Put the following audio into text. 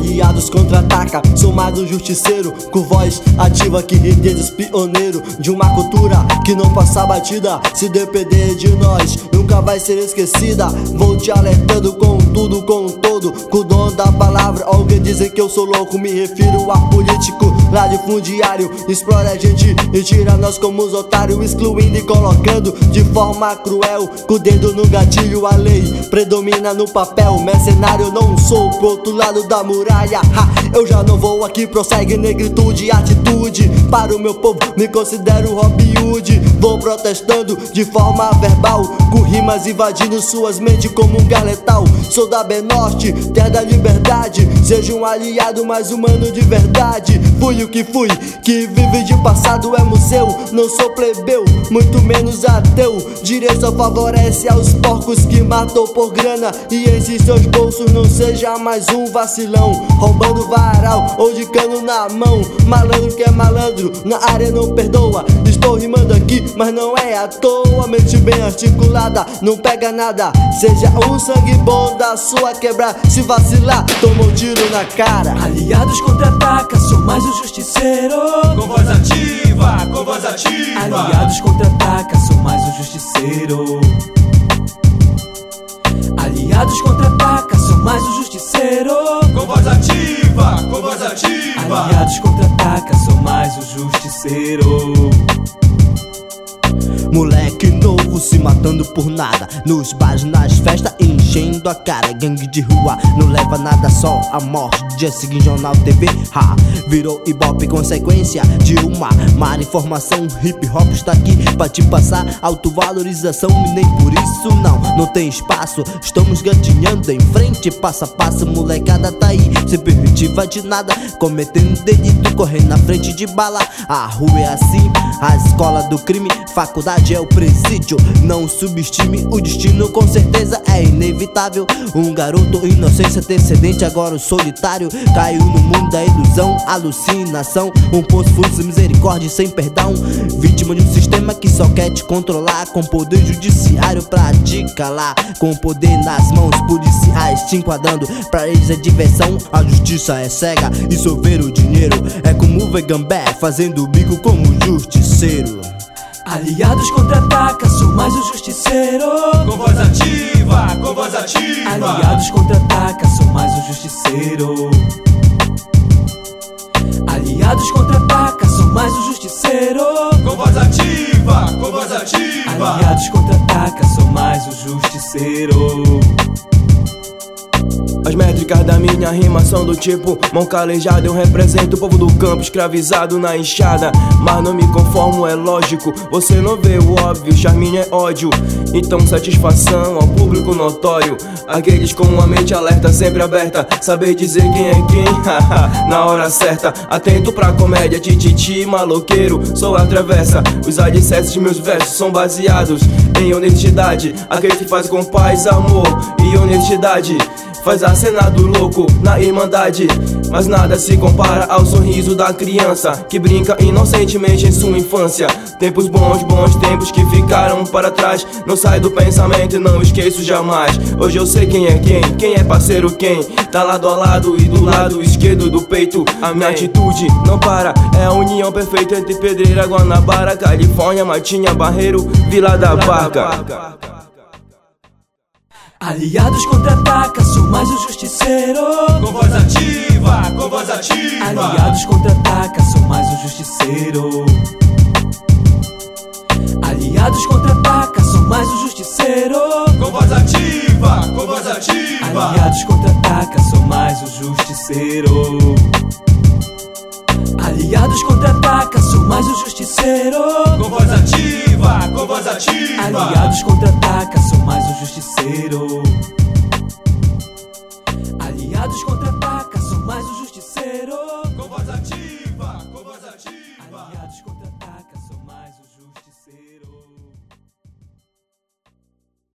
Aliados contra-ataca, sou mais um justiceiro, com voz ativa que riqueza pioneiro de uma cultura que não passa batida. Se depender de nós, nunca vai ser esquecida. Vou te alertando com tudo, com todo, com o dom da palavra. Alguém dizem que eu sou louco, me refiro a político latifundiário. Explora a gente e tira nós como os otários, excluindo e colocando de forma cruel, com o dedo no gatilho. A lei predomina no papel, mercenário não sou, pro outro lado da muralha. Eu já não vou aqui, prossegue negritude e atitude. Para o meu povo me considero Robin Hood. Vou protestando de forma verbal, com rimas invadindo suas mentes como um gás letal. Sou da Bem Norte, terra da liberdade. Seja um aliado mais humano de verdade. Fui o que fui, que vive de passado é museu. Não sou plebeu, muito menos ateu. Direção favorece aos porcos que matou por grana, e em seus bolsos não seja mais um vacilão, roubando varal ou de cano na mão. Malandro que é malandro, na área não perdoa. Estou rimando aqui, mas não é à toa. Mente bem articulada, não pega nada. Seja um sangue bom da sua quebra. Se vacilar, toma um tiro na cara. Aliados contra-ataca, sou mais um justiceiro. Com voz ativa, com voz ativa. Aliados contra-ataca, sou mais um justiceiro. Aliados contra-ataca, sou mais um justiceiro. Com voz ativa, com voz ativa. Aliados contra-ataca, sou mais um justiceiro. Moleque novo se matando por nada, nos bares, nas festas, enchendo a cara. Gangue de rua, não leva nada, só a morte. Dia seguinte, jornal, TV, virou ibope, consequência de uma má informação. Hip hop está aqui pra te passar autovalorização, e nem por isso não tem espaço. Estamos gatinhando em frente, passo a passo, molecada tá aí, sem perspectiva de nada, cometendo delito, correndo na frente de bala. A rua é assim, a escola do crime, faculdade é o presídio. Não subestime o destino, com certeza é inevitável. Um garoto, inocência antecedente, agora o solitário caiu no mundo da ilusão, alucinação. Um poço fundo sem misericórdia e sem perdão, vítima de um sistema que só quer te controlar, com poder judiciário pra te calar, com poder nas mãos policiais te enquadrando. Pra eles é diversão, a justiça é cega, e sober o dinheiro é como o Vegambé fazendo o bico como justiceiro. Aliados contra-ataca, sou mais um justiceiro. Com voz ativa, com voz ativa. Aliados contra-ataca, sou mais um justiceiro. Aliados contra-ataca, sou mais um justiceiro. Com voz ativa, com voz ativa. Aliados contra-ataca, sou mais um justiceiro. As métricas da minha rima são do tipo mão calejada. Eu represento o povo do campo escravizado na enxada, mas não me conformo, é lógico. Você não vê o óbvio, charminho é ódio. Então satisfação ao público notório, aqueles com uma mente alerta, sempre aberta, saber dizer quem é quem, na hora certa. Atento pra comédia, tititi, maloqueiro. Sou a travessa, os alicerces de meus versos são baseados em honestidade. Aquele que faz com paz, amor e honestidade, faz a cena do louco na irmandade. Mas nada se compara ao sorriso da criança que brinca inocentemente em sua infância. Tempos bons, bons tempos que ficaram para trás. Não sai do pensamento e não esqueço jamais. Hoje eu sei quem é quem é parceiro quem tá lado a lado e do lado esquerdo do peito. A minha atitude não para, é a união perfeita entre Pedreira, Guanabara, Califórnia, Matinha, Barreiro, Vila da Barca. Aliados contra-ataca, sou mais um justiceiro. Com voz ativa, com voz ativa. Aliados contra-ataca, sou mais um justiceiro. Aliados contra-ataca, sou mais um justiceiro. Com voz ativa, com voz ativa. Aliados contra-ataca, sou mais um justiceiro. Aliados contra-ataca, sou mais um justiceiro. Com voz ativa, com voz ativa. Aliados contra-ataca, sou mais um justiceiro.